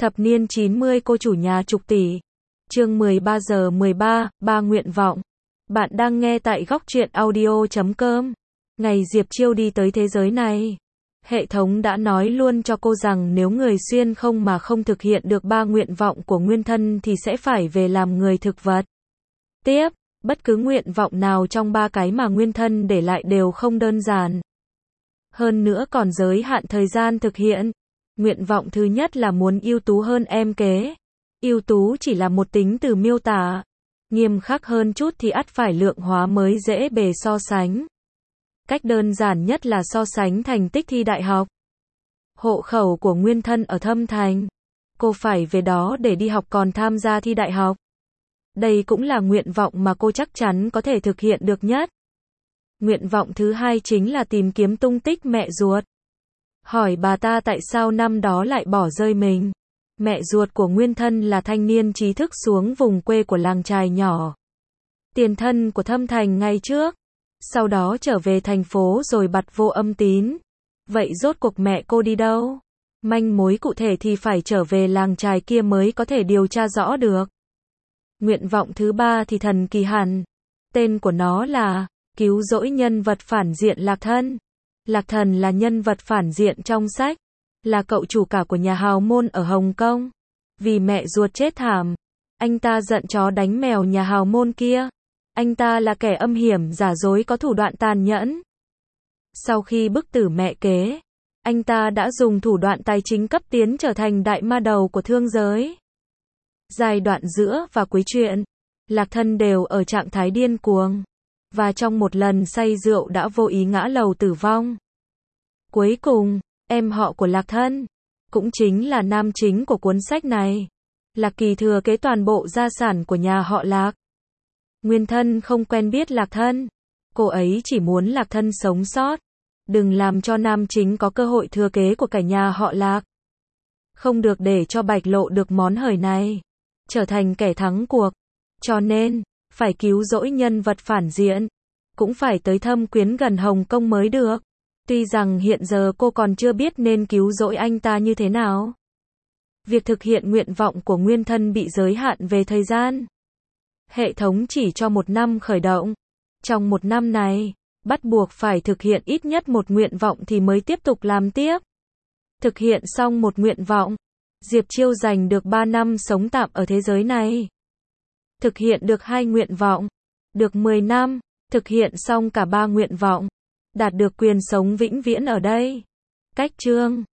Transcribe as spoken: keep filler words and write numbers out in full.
Thập niên chín mươi cô chủ nhà chục tỷ. Chương mười ba giờ mười ba, ba nguyện vọng. Bạn đang nghe tại góc truyện audio chấm com. Ngày Diệp Chiêu đi tới thế giới này, hệ thống đã nói luôn cho cô rằng nếu người xuyên không mà không thực hiện được ba nguyện vọng của nguyên thân thì sẽ phải về làm người thực vật. Tiếp, bất cứ nguyện vọng nào trong ba cái mà nguyên thân để lại đều không đơn giản. Hơn nữa còn giới hạn thời gian thực hiện. Nguyện vọng thứ nhất là muốn ưu tú hơn em kế. Ưu tú chỉ là một tính từ miêu tả. Nghiêm khắc hơn chút thì ắt phải lượng hóa mới dễ bề so sánh. Cách đơn giản nhất là so sánh thành tích thi đại học. Hộ khẩu của nguyên thân ở Thâm Thành. Cô phải về đó để đi học còn tham gia thi đại học. Đây cũng là nguyện vọng mà cô chắc chắn có thể thực hiện được nhất. Nguyện vọng thứ hai chính là tìm kiếm tung tích mẹ ruột. Hỏi bà ta tại sao năm đó lại bỏ rơi mình. Mẹ ruột của nguyên thân là thanh niên trí thức xuống vùng quê của làng chài nhỏ. Tiền thân của Thâm Thành ngày trước. Sau đó trở về thành phố rồi bặt vô âm tín. Vậy rốt cuộc mẹ cô đi đâu? Manh mối cụ thể thì phải trở về làng chài kia mới có thể điều tra rõ được. Nguyện vọng thứ ba thì thần kỳ hẳn. Tên của nó là cứu rỗi nhân vật phản diện Lạc Thân. Lạc Thần là nhân vật phản diện trong sách, là cậu chủ cả của nhà hào môn ở Hồng Kông. Vì mẹ ruột chết thảm, anh ta giận chó đánh mèo nhà hào môn kia. Anh ta là kẻ âm hiểm giả dối có thủ đoạn tàn nhẫn. Sau khi bức tử mẹ kế, anh ta đã dùng thủ đoạn tài chính cấp tiến trở thành đại ma đầu của thương giới. Giai đoạn giữa và cuối truyện, Lạc Thân đều ở trạng thái điên cuồng. Và trong một lần say rượu đã vô ý ngã lầu tử vong. Cuối cùng, em họ của Lạc Thân, cũng chính là nam chính của cuốn sách này, Lạc Kỳ thừa kế toàn bộ gia sản của nhà họ Lạc. Nguyên thân không quen biết Lạc Thân. Cô ấy chỉ muốn Lạc Thân sống sót. Đừng làm cho nam chính có cơ hội thừa kế của cả nhà họ Lạc. Không được để cho bạch lộ được món hời này. Trở thành kẻ thắng cuộc. Cho nên, phải cứu rỗi nhân vật phản diện. Cũng phải tới Thâm Quyến gần Hồng Kông mới được. Tuy rằng hiện giờ cô còn chưa biết nên cứu rỗi anh ta như thế nào. Việc thực hiện nguyện vọng của nguyên thân bị giới hạn về thời gian. Hệ thống chỉ cho một năm khởi động. Trong một năm này, bắt buộc phải thực hiện ít nhất một nguyện vọng thì mới tiếp tục làm tiếp. Thực hiện xong một nguyện vọng, Diệp Chiêu giành được ba năm sống tạm ở thế giới này. Thực hiện được hai nguyện vọng, được mười năm, thực hiện xong cả ba nguyện vọng, đạt được quyền sống vĩnh viễn ở đây. Cách chương